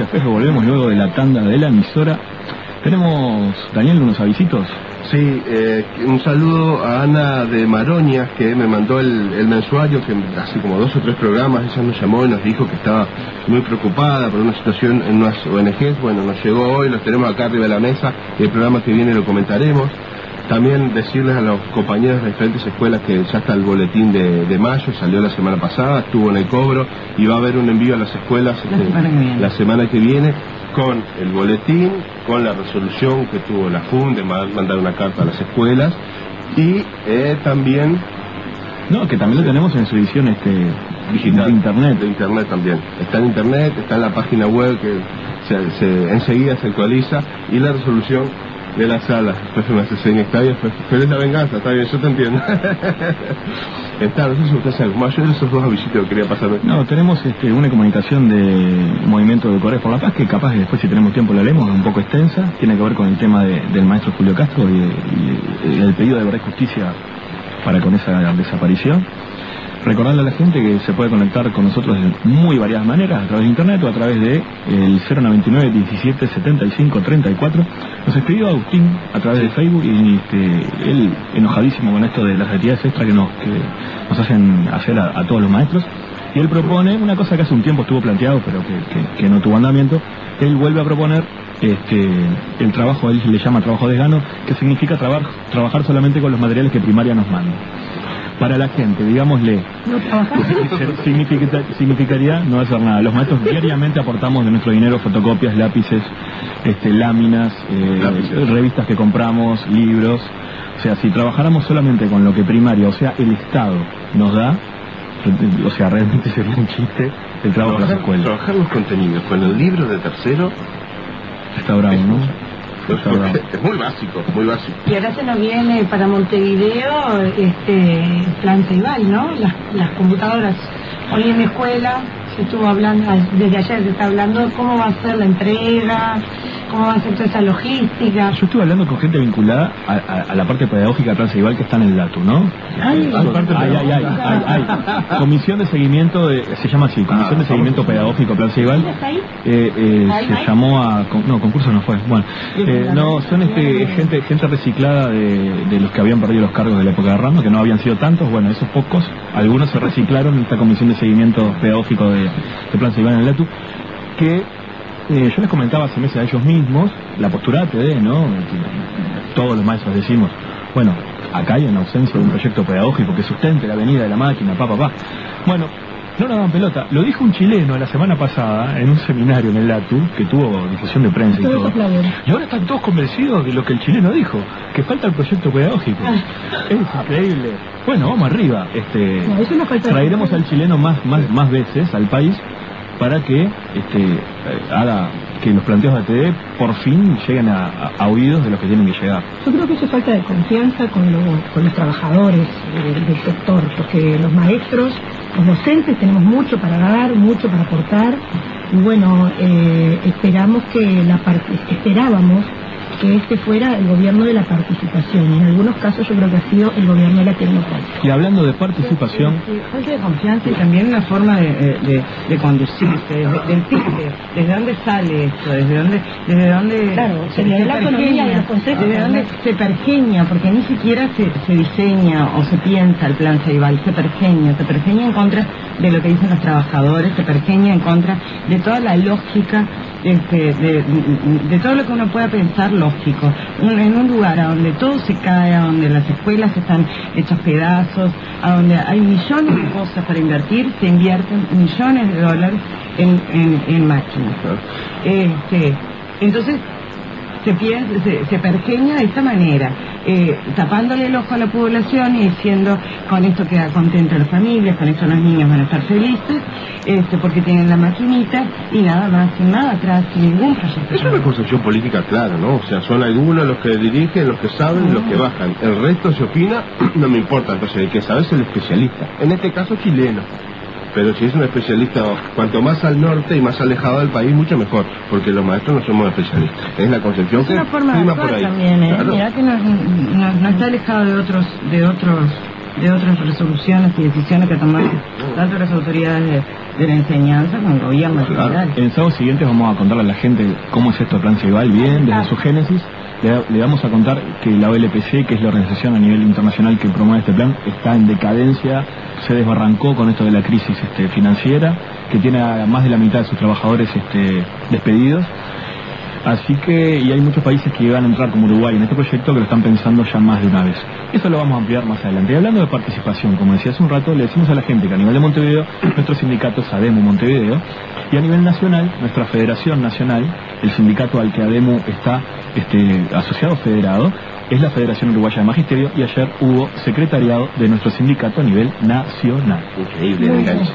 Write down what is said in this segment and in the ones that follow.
López, volvemos luego de la tanda de la emisora. Tenemos, Daniel, unos avisitos. Sí, un saludo a Ana de Maroñas, que me mandó el mensuario, que hace como 2 o 3 programas ella nos llamó y nos dijo que estaba muy preocupada por una situación en unas ONGs. Bueno, nos llegó hoy, los tenemos acá arriba de la mesa, y el programa que viene lo comentaremos. También decirles a los compañeros de diferentes escuelas que ya está el boletín de mayo, salió la semana pasada, estuvo en el cobro y va a haber un envío a las escuelas la semana que viene con el boletín, con la resolución que tuvo la FUN de mandar una carta a las escuelas y también... No, que también lo tenemos en su edición digital de internet. De internet también. Está en internet, está en la página web que enseguida se actualiza y la resolución de la sala. Después me hace señas, está bien, pero es la venganza, está bien, yo te entiendo. Está, no sé si usted sabe, mayor de esos 2 avisitos que quería pasar. No, tenemos una comunicación de Movimiento de Correos por la Paz, que capaz que después, si tenemos tiempo, la leemos, es un poco extensa. Tiene que ver con el tema del maestro Julio Castro y el pedido de verdad y justicia para con esa desaparición. Recordarle a la gente que se puede conectar con nosotros de muy varias maneras, a través de internet o a través de el 099 17 75 34. Nos escribió Agustín a través de Facebook y él enojadísimo con esto de las actividades extra que nos hacen hacer a todos los maestros. Y él propone una cosa que hace un tiempo estuvo planteado pero que no tuvo andamiento. Él vuelve a proponer el trabajo, él le llama trabajo de desgano, que significa trabajar solamente con los materiales que primaria nos manda. Para la gente, digámosle, significaría no hacer nada. Los maestros diariamente aportamos de nuestro dinero fotocopias, lápices, láminas, revistas que compramos, libros. O sea, si trabajáramos solamente con lo que primaria, o sea, el Estado nos da, o sea, realmente sería un chiste el trabajo de las escuelas. Trabajar los contenidos con el libro de tercero está bravo, ¿no? Es muy básico, muy básico. Y ahora se nos viene para Montevideo plan Ceibal, ¿no? Las computadoras. Hoy en mi escuela se estuvo hablando, desde ayer se está hablando de cómo va a ser la entrega, cómo va a ser toda esa logística. Yo estuve hablando con gente vinculada a la parte pedagógica de Plan Ceibal que está en el LATU, ¿no? Ay. Comisión de seguimiento, se llama así, Comisión de Seguimiento Pedagógico Plan Ceibal. Se llamó a... No, concurso no fue. Bueno, no, son gente reciclada de los que habían perdido los cargos de la época de Ramos, que no habían sido tantos. Bueno, esos pocos, algunos se reciclaron en esta Comisión de Seguimiento Pedagógico de Plan Ceibal en el LATU, que... yo les comentaba hace meses a ellos mismos la postura ATD, ¿no? Todos los maestros decimos, bueno, acá hay una ausencia de un proyecto pedagógico que sustente la venida de la máquina, Bueno, no nos dan pelota. Lo dijo un chileno la semana pasada en un seminario en el LATU, que tuvo difusión de prensa y todo. Y ahora están todos convencidos de lo que el chileno dijo, que falta el proyecto pedagógico. Es increíble. Bueno, vamos arriba. Traeremos al chileno más veces al país para que haga que los planteos de ATD por fin lleguen a oídos de los que tienen que llegar. Yo creo que eso es falta de confianza con los trabajadores del sector, porque los maestros, los docentes tenemos mucho para dar, mucho para aportar, y bueno, esperábamos que fuera el gobierno de la participación, y en algunos casos yo creo que ha sido el gobierno de la tecnocracia. Y hablando de participación... Falta de confianza y también una forma de conducirse, del tipo, ¿desde dónde sale esto? ¿Desde dónde claro, se la economía de los consejos? ¿Desde dónde se pergeña? Porque ni siquiera se diseña o se piensa el plan Ceibal, se pergeña en contra de lo que dicen los trabajadores, se pergeña en contra de toda la lógica, de todo lo que uno pueda pensar lógico, en un lugar a donde todo se cae, a donde las escuelas están hechas pedazos, a donde hay millones de cosas para invertir, se invierten millones de dólares en máquinas. Entonces se pergeña de esta manera, tapándole el ojo a la población y diciendo, con esto queda contenta la familia, con esto los niños van a estar felices, porque tienen la maquinita y nada más, sin nada atrás, sin ningún proyecto. Es una concepción política clara, ¿no? O sea, son algunos los que dirigen, los que saben, los que bajan. El resto se opina, no me importa. Entonces el que sabe es el especialista. En este caso chileno. Pero si es un especialista, cuanto más al norte y más alejado del país, mucho mejor, porque los maestros no somos especialistas. Es la concepción que prima por ahí. También, claro. Mirá que no está alejado de otros de otras resoluciones y decisiones que tomaron tanto las autoridades de la enseñanza como el gobierno en general. En el sábado siguiente vamos a contarle a la gente cómo es esto de Plan Ceibal, bien, desde su génesis. Le vamos a contar que la OLPC, que es la organización a nivel internacional que promueve este plan, está en decadencia, se desbarrancó con esto de la crisis financiera, que tiene a más de la mitad de sus trabajadores despedidos. Así que, y hay muchos países que van a entrar como Uruguay en este proyecto que lo están pensando ya más de una vez. Eso lo vamos a ampliar más adelante. Y hablando de participación, como decía hace un rato, le decimos a la gente que a nivel de Montevideo, nuestro sindicato es ADEMU Montevideo, y a nivel nacional, nuestra federación nacional, el sindicato al que ADEMU está asociado federado, es la Federación Uruguaya de Magisterio, y ayer hubo secretariado de nuestro sindicato a nivel nacional. Increíble el enganche.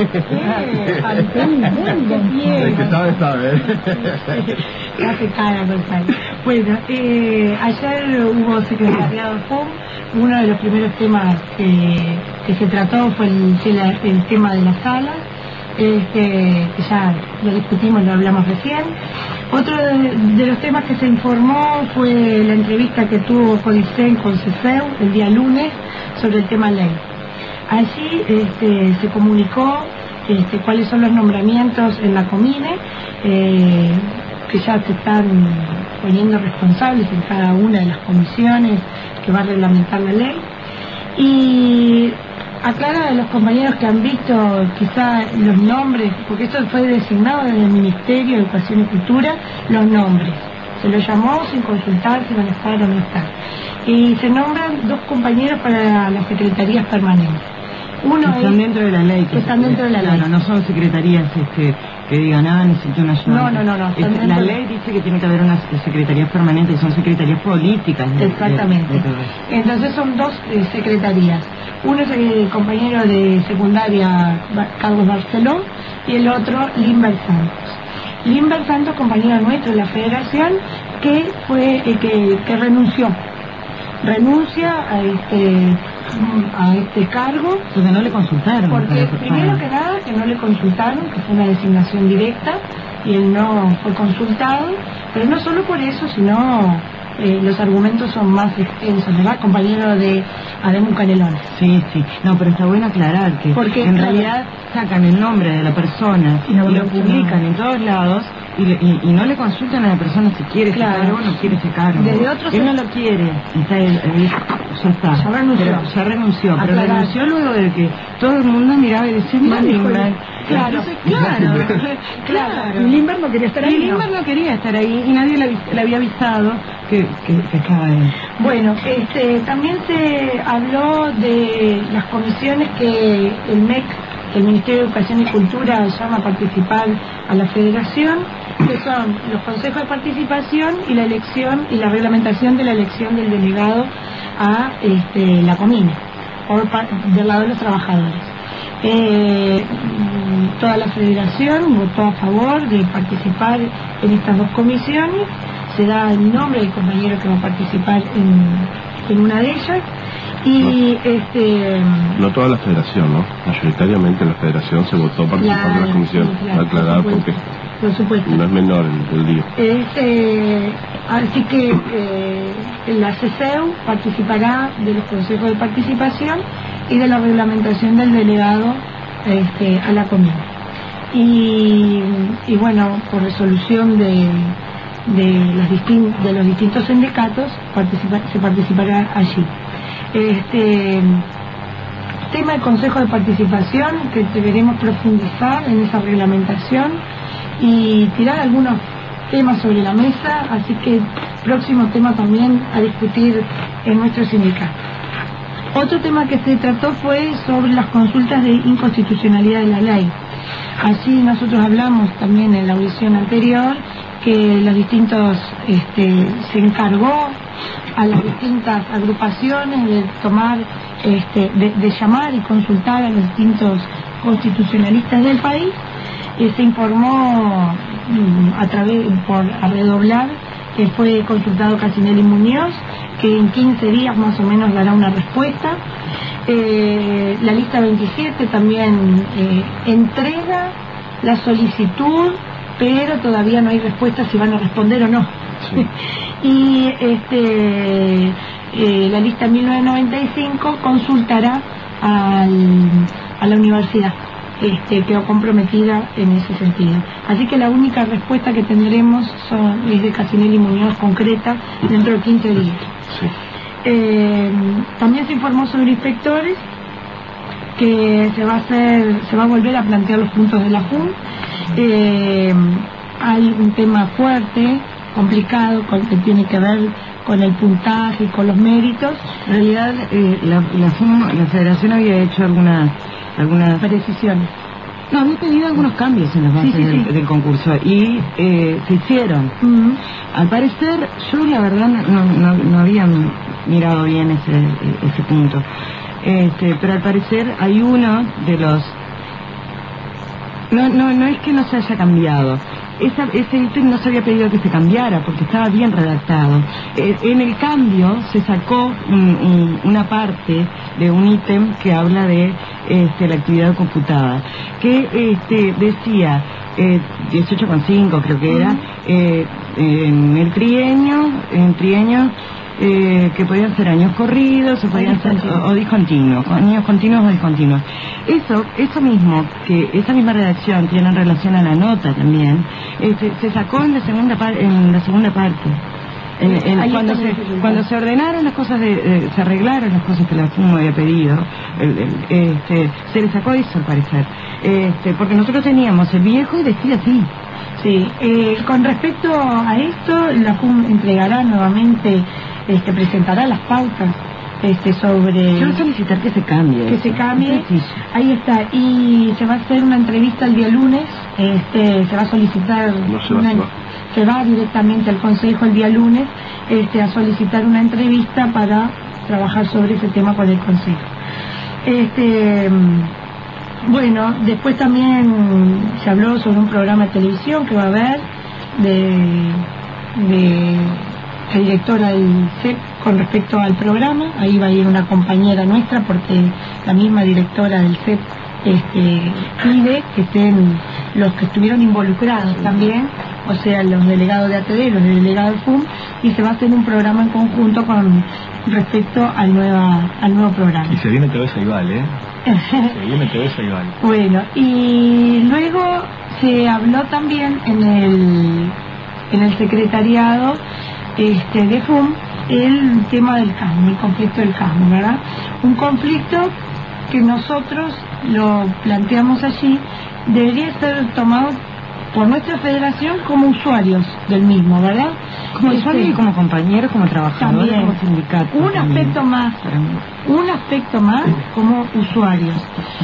El que sabe. Hace cara, Gonzalo. Bueno, ayer hubo secretariado FUM. Uno de los primeros temas que se trató fue el tema de las salas, que ya lo discutimos, lo hablamos recién. Otro de los temas que se informó fue la entrevista que tuvo Colicen con CESEU el día lunes sobre el tema ley. Allí se comunicó cuáles son los nombramientos en la Comine, que ya se están poniendo responsables en cada una de las comisiones que va a reglamentar la ley. Y aclara a los compañeros que han visto quizá los nombres, porque esto fue designado desde el Ministerio de Educación y Cultura, los nombres. Se los llamó sin consultar si van a estar o no estar. Y se nombran 2 compañeros para las secretarías permanentes. Uno que están dentro de la ley. Que están dentro de la ley. No son secretarías que digan, necesito una ayuda. No. La ley dice que tiene que haber unas secretarías permanentes, son secretarías políticas. Exactamente. Entonces son 2 secretarías. Uno es el compañero de secundaria Carlos Barceló y el otro Limber Santos. Limber Santos, compañero nuestro de la federación, que fue que renuncia a este cargo porque no le consultaron. Porque primero que nada que no le consultaron, que fue una designación directa y él no fue consultado, pero no solo por eso, sino los argumentos son más extensos, ¿verdad, compañero de ADEMU Canelones? Sí. No, pero está bueno aclarar que porque en realidad sacan el nombre de la persona y lo publican en todos lados y no le consultan a la persona si quiere ese cargo o no quiere ese cargo. Él no lo quiere. Ya renunció, pero renunció luego de que todo el mundo miraba y decía, Claro. Y Limber no quería estar ahí. Limber no quería estar ahí y nadie le había avisado que estaba ahí. Bueno, también se habló de las comisiones que el MEC, el Ministerio de Educación y Cultura, llama a participar a la federación, que son los consejos de participación y la elección y la reglamentación de la elección del delegado a la Comine, del lado de los trabajadores. Toda la federación votó a favor de participar en estas 2 comisiones. Se da el nombre del compañero que va a participar en una de ellas. Y no toda la federación, ¿no? Mayoritariamente la federación se votó a participar de la comisión. Aclarar porque por supuesto. No es menor el lío. Así que la CESEU participará de los consejos de participación y de la reglamentación del delegado a la Comine. Y bueno, por resolución de los distintos sindicatos se participará allí. Tema del consejo de participación, que deberemos profundizar en esa reglamentación y tirar algunos temas sobre la mesa, así que próximo tema también a discutir en nuestro sindicato. Otro tema que se trató fue sobre las consultas de inconstitucionalidad de la ley. Así nosotros hablamos también en la audición anterior que los distintos se encargó a las distintas agrupaciones de tomar de llamar y consultar a los distintos constitucionalistas del país. Se informó a redoblar que fue consultado Casinelli Muñoz, que en 15 días más o menos dará una respuesta. La lista 27 también entrega la solicitud, pero todavía no hay respuesta si van a responder o no. Sí. Y la lista 1995 consultará a la universidad. Quedó comprometida en ese sentido. Así que la única respuesta que tendremos es de Casinelli Muñoz concreta dentro de 15 días. Sí. También se informó sobre inspectores que se va a volver a plantear los puntos de la JUN. Hay un tema fuerte, complicado, que tiene que ver con el puntaje y con los méritos. En realidad, la Federación había hecho algunas decisiones. No, había pedido algunos cambios en las bases del concurso y se hicieron. Al parecer, yo la verdad no había mirado bien ese punto. Pero al parecer hay uno de los... No es que no se haya cambiado. Ese ítem no se había pedido que se cambiara porque estaba bien redactado. En el cambio se sacó una parte de un ítem que habla de la actividad computada, que decía 18,5 creo que era, en el trienio, que podían ser años corridos o podían ser o discontinuos, años continuos o discontinuos. Eso mismo, que esa misma redacción tiene en relación a la nota también, se sacó en la segunda parte. Cuando se ordenaron las cosas, se arreglaron las cosas que la FUM había pedido, se le sacó eso al parecer, porque nosotros teníamos el viejo y decía así. Sí, con respecto a esto, la FUM entregará nuevamente, presentará las pautas sobre... Quiero solicitar que se cambie. Que se cambie, ahí está, y se va a hacer una entrevista el día lunes, se va a solicitar... Se va directamente al Consejo el día lunes, a solicitar una entrevista para trabajar sobre ese tema con el Consejo. Bueno, después también se habló sobre un programa de televisión que va a haber de la directora del CEP con respecto al programa. Ahí va a ir una compañera nuestra porque la misma directora del CEP pide que estén los que estuvieron involucrados también, o sea, los delegados de ATD, los delegados de FUM, y se va a hacer un programa en conjunto con respecto al nuevo programa. Y se viene TV Ceibal, Se viene TV Ceibal. Bueno, y luego se habló también en el secretariado de FUM el tema del CASMU, el conflicto del CASMU, ¿verdad? Un conflicto que nosotros lo planteamos allí, debería ser tomado por nuestra federación como usuarios del mismo, ¿verdad? Como usuarios y como compañeros, como trabajadores, también, como sindicatos. Un aspecto más como usuarios.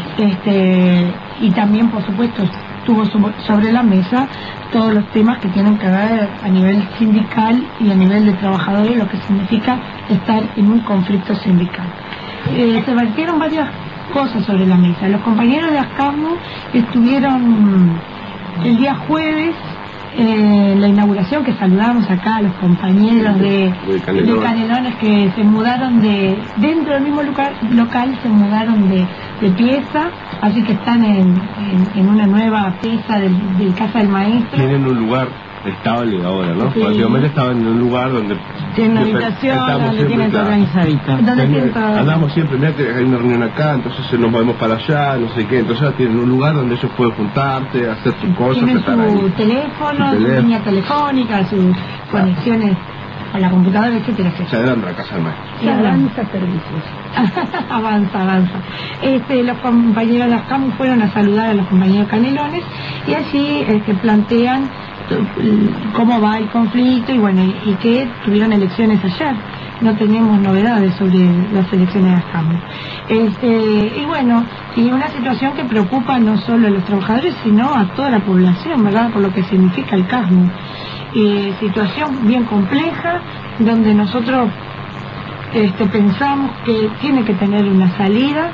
Y también, por supuesto, estuvo sobre la mesa todos los temas que tienen que ver a nivel sindical y a nivel de trabajadores, lo que significa estar en un conflicto sindical. Se vertieron varias cosas sobre la mesa. Los compañeros de ASCAMU estuvieron el día jueves en la inauguración, que saludamos acá a los compañeros de Canelones que se mudaron dentro del mismo local se mudaron de pieza, así que están en una nueva pieza del Casa del Maestro. Tienen un lugar estable ahora, ¿no? Sí. Últimamente estaban en un lugar donde tienen una habitación donde tienen todo organizadito. Andamos siempre, mira que hay una reunión acá, entonces nos movemos para allá, no sé qué, entonces tienen un lugar donde ellos pueden juntarse, hacer sus cosas. Tienen su teléfono, su línea telefónica, sus conexiones a la computadora, etcétera, etcétera. Se adelanta la Casa del Maestro. Y avanza servicios. avanza. Los compañeros de ASCAMU fueron a saludar a los compañeros Canelones y allí plantean cómo va el conflicto y bueno, y que tuvieron elecciones ayer. No tenemos novedades sobre las elecciones de ASCAMU. Y bueno, y una situación que preocupa no solo a los trabajadores, sino a toda la población, ¿verdad? Por lo que significa el CASMU. Situación bien compleja, donde nosotros pensamos que tiene que tener una salida,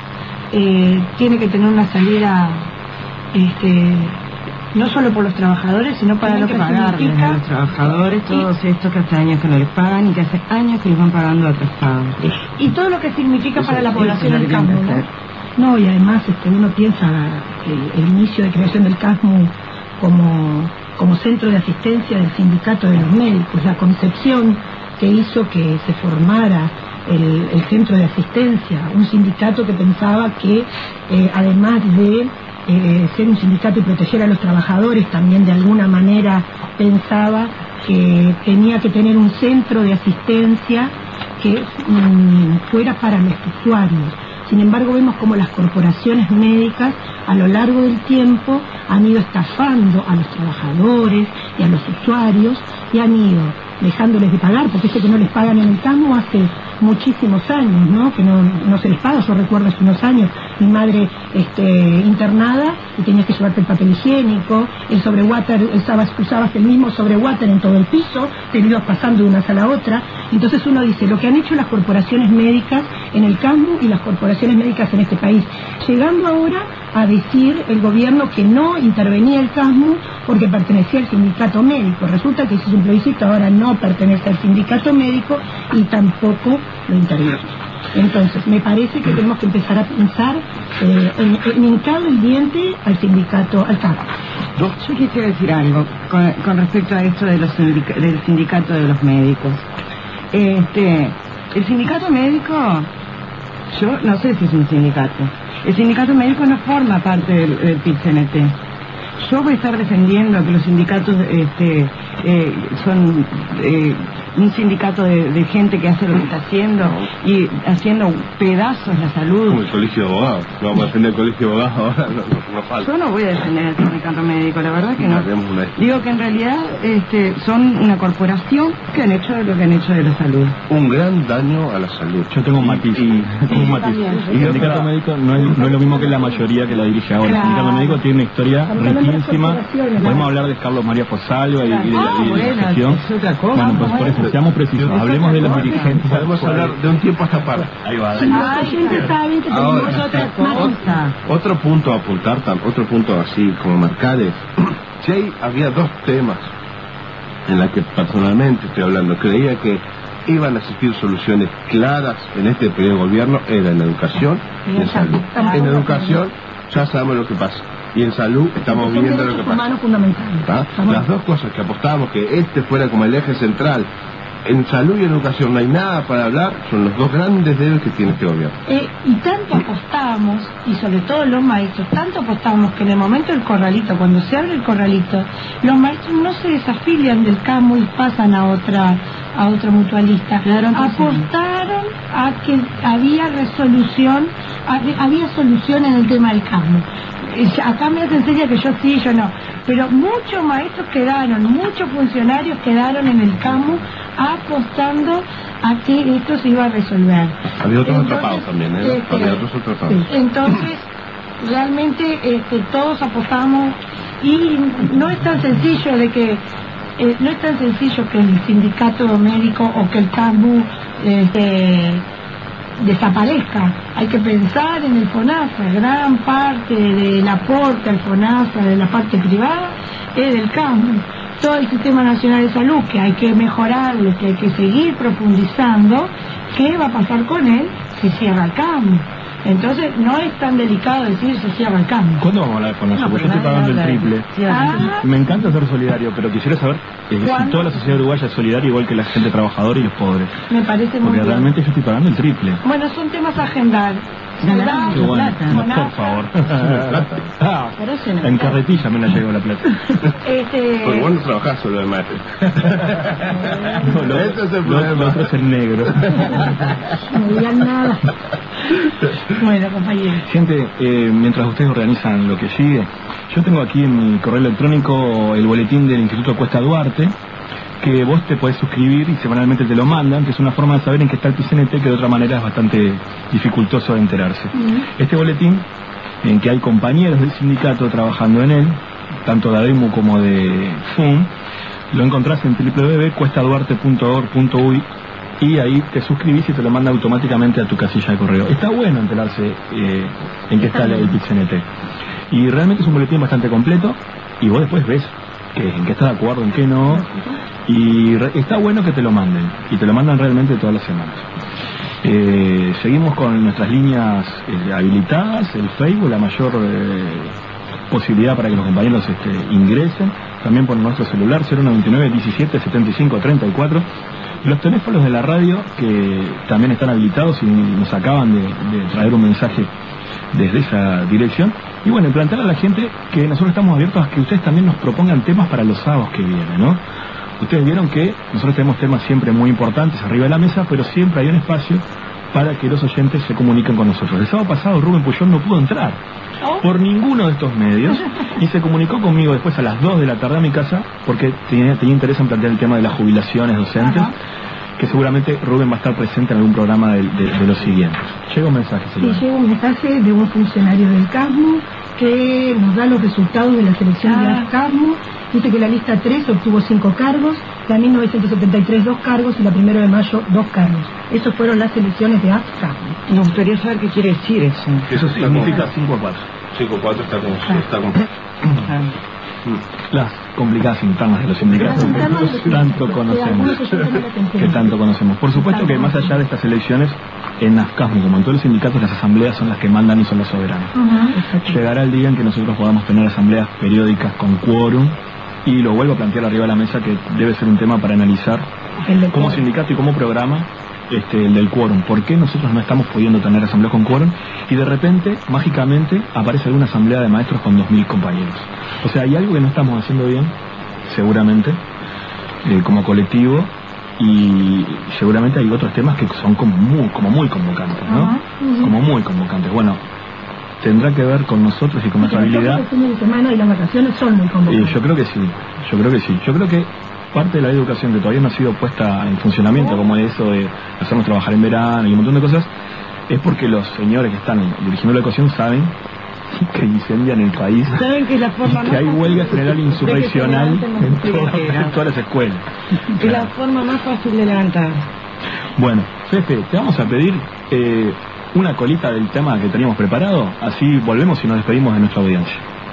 no solo por los trabajadores, sino para lo que significa a los trabajadores todos estos que hace años que no les pagan y que hace años que les van pagando atrasados. Y todo lo que significa para la población del CASMU, ¿no? Y además uno piensa el inicio de creación del CASMU como centro de asistencia del sindicato de los médicos, la concepción que hizo que se formara el centro de asistencia, un sindicato que pensaba que además de ser un sindicato y proteger a los trabajadores, también de alguna manera pensaba que tenía que tener un centro de asistencia que fuera para los usuarios. Sin embargo, vemos como las corporaciones médicas a lo largo del tiempo han ido estafando a los trabajadores y a los usuarios y han ido dejándoles de pagar, porque que no les pagan en el CASMU hace muchísimos años, ¿no? Que no se les paga. Yo recuerdo hace unos años mi madre internada y tenías que llevarte el papel higiénico, el sobrewater, usabas el mismo sobrewater en todo el piso, te lo ibas pasando de una sala a otra. Entonces uno dice, lo que han hecho las corporaciones médicas en el CASMU y las corporaciones médicas en este país, llegando ahora a decir el gobierno que no intervenía el CASMU porque pertenecía al sindicato médico. Resulta que ese es un plebiscito, ahora no pertenece al sindicato médico y tampoco lo interviene. Entonces, me parece que tenemos que empezar a pensar en hincado el diente al sindicato, al CASMU. Yo quisiera decir algo con respecto a esto de del sindicato de los médicos. El sindicato médico, yo no sé si es un sindicato. El sindicato médico no forma parte del PIT-CNT. Yo voy a estar defendiendo que los sindicatos son un sindicato de gente que hace lo que está haciendo y haciendo pedazos la salud. Como el colegio de abogados. No vamos a defender el colegio de abogados ahora, no falta. Yo no voy a defender el sindicato médico, la verdad que no. Digo que en realidad son una corporación que han hecho lo que han hecho de la salud. Un gran daño a la salud. Yo tengo un matiz. El sindicato médico no es lo mismo que la mayoría que la dirige ahora. El sindicato médico tiene una historia riquísima. Podemos hablar de Carlos María Fosalva y de la gestión. Bueno, pues por eso, seamos precisos. Hablemos de los dirigentes. Podemos hablar de un tiempo a esta parte. Ahí va. Otro punto a apuntar, otro punto así como marcar es, si había dos temas en los que personalmente estoy hablando, creía que iban a existir soluciones claras en este periodo de gobierno, era en educación y en salud. En educación ya sabemos lo que pasa. Y en salud estamos viendo lo que pasa. Las dos cosas que apostábamos que fuera como el eje central. En salud y educación no hay nada para hablar, son los dos grandes deberes que tiene este gobierno. Y tanto apostamos, y sobre todo los maestros, tanto apostamos que en el momento del corralito, cuando se abre el corralito, los maestros no se desafilian del CASMU y pasan a otra mutualista. Apostaron a que había solución en el tema del CASMU. Acá me enseña que yo sí, yo no, pero muchos maestros quedaron, muchos funcionarios quedaron en el CASMU apostando a que esto se iba a resolver. Había otros atrapados también, había otros atrapados. Sí. Entonces, realmente todos apostamos y no es tan sencillo que el sindicato médico o que el CASMU desaparezca. Hay que pensar en el FONASA. Gran parte del aporte al FONASA de la parte privada es del CASMU. Todo el Sistema Nacional de Salud, que hay que mejorarlo, que hay que seguir profundizando, ¿qué va a pasar con él si cierra el CASMU? Entonces no es tan delicado decir se cierra el CASMU. ¿Cuándo vamos a hablar con eso? Porque yo estoy pagando el triple. Me encanta ser solidario, pero quisiera saber si toda la sociedad uruguaya es solidaria igual que la gente trabajadora y los pobres. Me parece muy Porque bien. Realmente yo estoy pagando el triple. Bueno, son temas a agendar. Bueno, por favor. En carretilla me la llevo la plata. Porque vos no trabajás solo de mate. Ese es el problema. Lo otro es el negro. No digan nada. Bueno, compañero. Gente, mientras ustedes organizan lo que sigue, yo tengo aquí en mi correo electrónico el boletín del Instituto Cuesta Duarte, que vos te podés suscribir y semanalmente te lo mandan, que es una forma de saber en qué está el PIT-CNT, que de otra manera es bastante dificultoso de enterarse. Este boletín, en que hay compañeros del sindicato trabajando en él, tanto de ADEMU como de FUN, lo encontrás en www.cuestaduarte.org.uy y ahí te suscribís y te lo manda automáticamente a tu casilla de correo. Está bueno enterarse en qué está el PIT-CNT. Y realmente es un boletín bastante completo y vos después ves en qué está de acuerdo, en qué no. Y está bueno que te lo manden, y te lo mandan realmente todas las semanas. Seguimos con nuestras líneas habilitadas, el Facebook, la mayor posibilidad para que los compañeros ingresen, también por nuestro celular 0129 17 75 34. Los teléfonos de la radio, que también están habilitados y nos acaban de traer un mensaje desde esa dirección. Y bueno, plantear a la gente que nosotros estamos abiertos a que ustedes también nos propongan temas para los sábados que vienen, ¿no? Ustedes vieron que nosotros tenemos temas siempre muy importantes arriba de la mesa, pero siempre hay un espacio para que los oyentes se comuniquen con nosotros. El sábado pasado Rubén Puyol no pudo entrar por ninguno de estos medios y se comunicó conmigo después a las 2 de la tarde a mi casa porque tenía interés en plantear el tema de las jubilaciones docentes. Ajá. Que seguramente Rubén va a estar presente en algún programa de los siguientes. Llega un mensaje, señora. Sí, llega un mensaje de un funcionario del CASMU que nos da los resultados de la selección de CASMU. Dice que la lista 3 obtuvo 5 cargos, la 1973 2 cargos y la 1 de mayo 2 cargos. Esas fueron las selecciones de CASMU. Me gustaría saber qué quiere decir eso. Eso significa 5 a 4. 5 a 4 está con... Las complicadas internas de los sindicatos que tanto conocemos. Por supuesto que más allá de estas elecciones, en AFCASMU, como en todos los sindicatos, las asambleas son las que mandan y son las soberanas. Llegará el día en que nosotros podamos tener asambleas periódicas con quórum, y lo vuelvo a plantear arriba de la mesa, que debe ser un tema para analizar como sindicato y como programa, el del quórum. ¿Por qué nosotros no estamos pudiendo tener asambleas con quórum? Y de repente, mágicamente, aparece alguna asamblea de maestros con 2.000 compañeros. O sea, hay algo que no estamos haciendo bien, seguramente, como colectivo, y seguramente hay otros temas que son como muy convocantes, ¿no? Como muy convocantes. Bueno, tendrá que ver con nosotros y con nuestra habilidad. Los fines de semana y las vacaciones son muy convocantes. Yo creo que sí. Yo creo que parte de la educación que todavía no ha sido puesta en funcionamiento, como eso de hacernos trabajar en verano y un montón de cosas, es porque los señores que están dirigiendo la educación saben que incendian el país, saben que, la forma que hay huelga general insurreccional en todas las escuelas. Es la forma más fácil de levantar. Bueno, Fefe, te vamos a pedir una colita del tema que teníamos preparado, así volvemos y nos despedimos de nuestra audiencia.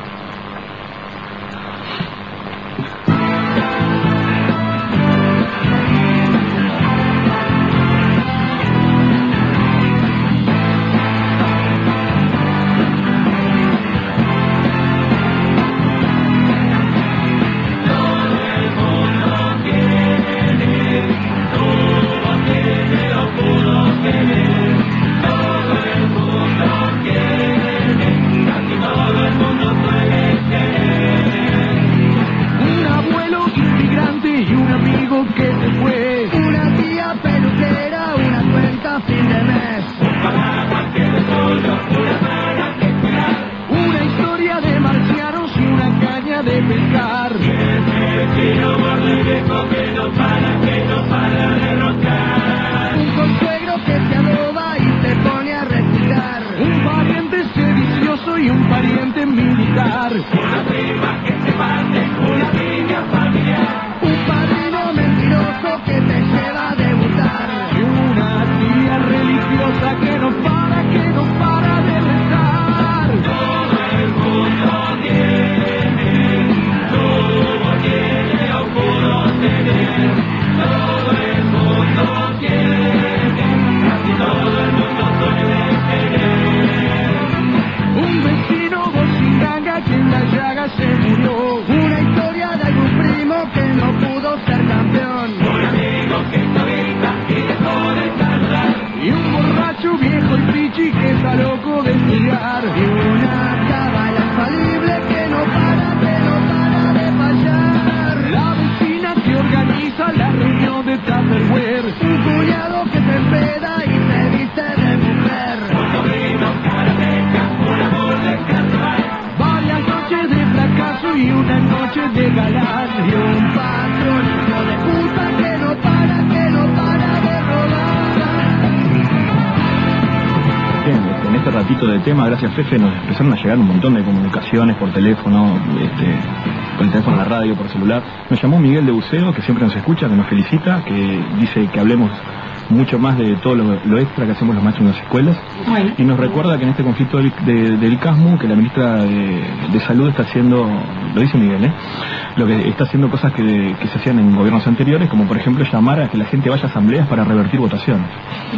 De tema, gracias Fefe, nos empezaron a llegar un montón de comunicaciones por teléfono, por el teléfono, la radio, por celular. Nos llamó Miguel de Buceo, que siempre nos escucha, que nos felicita, que dice que hablemos mucho más de todo lo extra que hacemos los maestros en las escuelas, y nos recuerda que en este conflicto del CASMU, que la ministra de Salud está haciendo, lo dice Miguel, lo que está haciendo cosas que se hacían en gobiernos anteriores, como por ejemplo llamar a que la gente vaya a asambleas para revertir votaciones.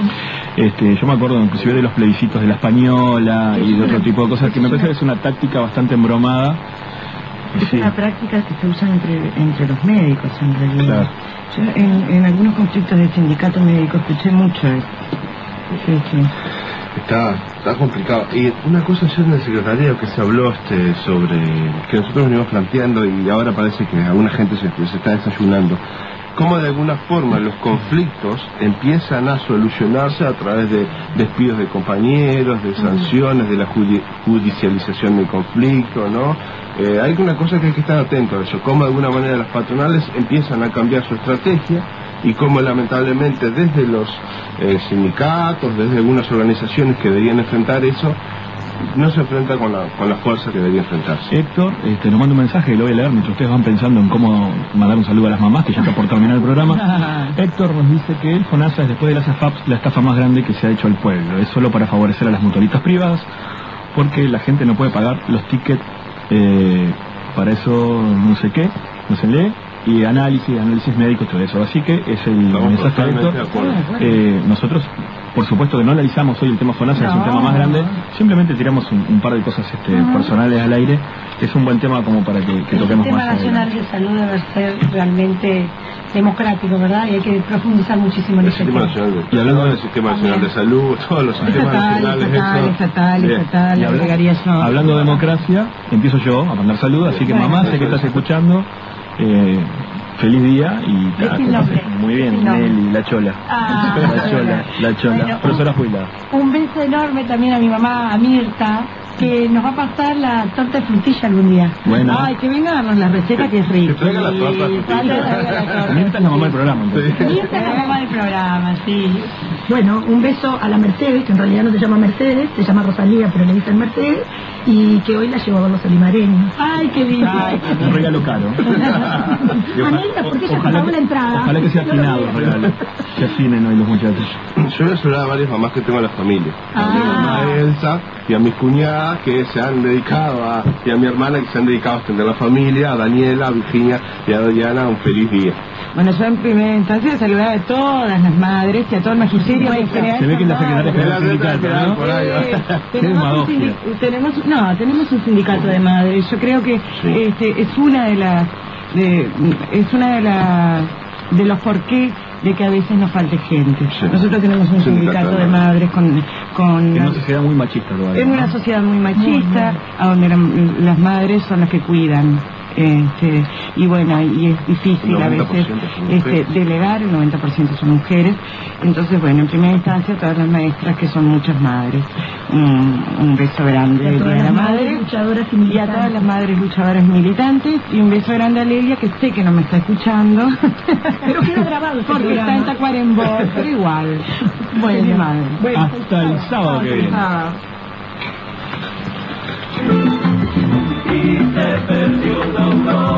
Yo me acuerdo inclusive de los plebiscitos de la española y de otro tipo de cosas, que me parece que es una táctica bastante embromada. Es una práctica que se usa entre los médicos en realidad. Claro. Yo en algunos conflictos de sindicato médico escuché mucho eso. Sí. Está complicado. Y una cosa ayer en el secretariado que se habló sobre que nosotros venimos planteando y ahora parece que alguna gente se está desayunando. Cómo de alguna forma los conflictos empiezan a solucionarse a través de despidos de compañeros, de sanciones, de la judicialización del conflicto, ¿no? Hay una cosa que hay que estar atento a eso, cómo de alguna manera las patronales empiezan a cambiar su estrategia y cómo lamentablemente desde los sindicatos, desde algunas organizaciones que deberían enfrentar eso, no se enfrenta con la fuerza que debería enfrentarse. Héctor nos manda un mensaje, lo voy a leer mientras ustedes van pensando en cómo mandar un saludo a las mamás, que ya está por terminar el programa. Héctor nos dice que el FONASA es, después de las AFAPs, la estafa más grande que se ha hecho al pueblo. Es solo para favorecer a las mutualistas privadas, porque la gente no puede pagar los tickets, para eso no sé qué, no se lee, y análisis médicos, todo eso. Así que es el mensaje de Héctor. Nosotros, por supuesto que no analizamos hoy el tema FONASA, es un tema más grande, simplemente tiramos un par de cosas personales al aire. Es un buen tema como para que toquemos más. El Sistema Nacional de Salud debe ser realmente democrático, ¿verdad? Y hay que profundizar muchísimo en ese tema. Y hablando del Sistema Nacional de Salud, todos los sistemas nacionales, estatal, agregaría yo. Hablando de democracia, empiezo yo a mandar saludos, así que mamá, sé que estás escuchando. Feliz día y muy bien, Nelly, la chola. La chola, bueno, profesora jubilada. Un beso enorme también a mi mamá, a Mirta, que nos va a pasar la torta de frutilla algún día. Bueno. Ay, que venga a darnos la receta, que es rica. Que traiga la torta. Mirta es la mamá del programa, entonces. Mirta es la mamá del programa, sí. Bueno, un beso a la Mercedes, que en realidad no se llama Mercedes, se llama Rosalía, pero le dicen Mercedes, y que hoy la llevo a ver los olimareños. Ay, qué lindo. Un regalo caro. Anelita, porque ella pagó la entrada. Ojalá que sea afinado el regalo. Que afinen hoy los muchachos. Yo voy a saludar a varias mamás que tengo en la familia. A mi mamá Elsa y a mis cuñadas que se han dedicado y a mi hermana que se han dedicado a extender la familia, a Daniela, a Virginia y a Diana. Un feliz día. Bueno, yo en primera instancia saludar a todas las madres y a todo el magisterio. Se ve que la secretaria general sindicato, ¿no? Tenemos un sindicato de madres. Yo creo que es una de los porqués de que a veces nos falte gente. Sí. Nosotros tenemos un sindicato de madres con en una sociedad muy machista todavía. En una sociedad muy machista, a donde las madres son las que cuidan. Y bueno, y es difícil a veces delegar, el 90% son mujeres. Entonces, bueno, en primera instancia, todas las maestras, que son muchas madres, un beso grande al Día de la Madre, y a todas las madres luchadoras militantes, y un beso grande a Lelia, que sé que no me está escuchando, pero queda grabado porque está en Tacuarembó, pero igual. Bueno, hasta el sábado que viene. Y se perdió la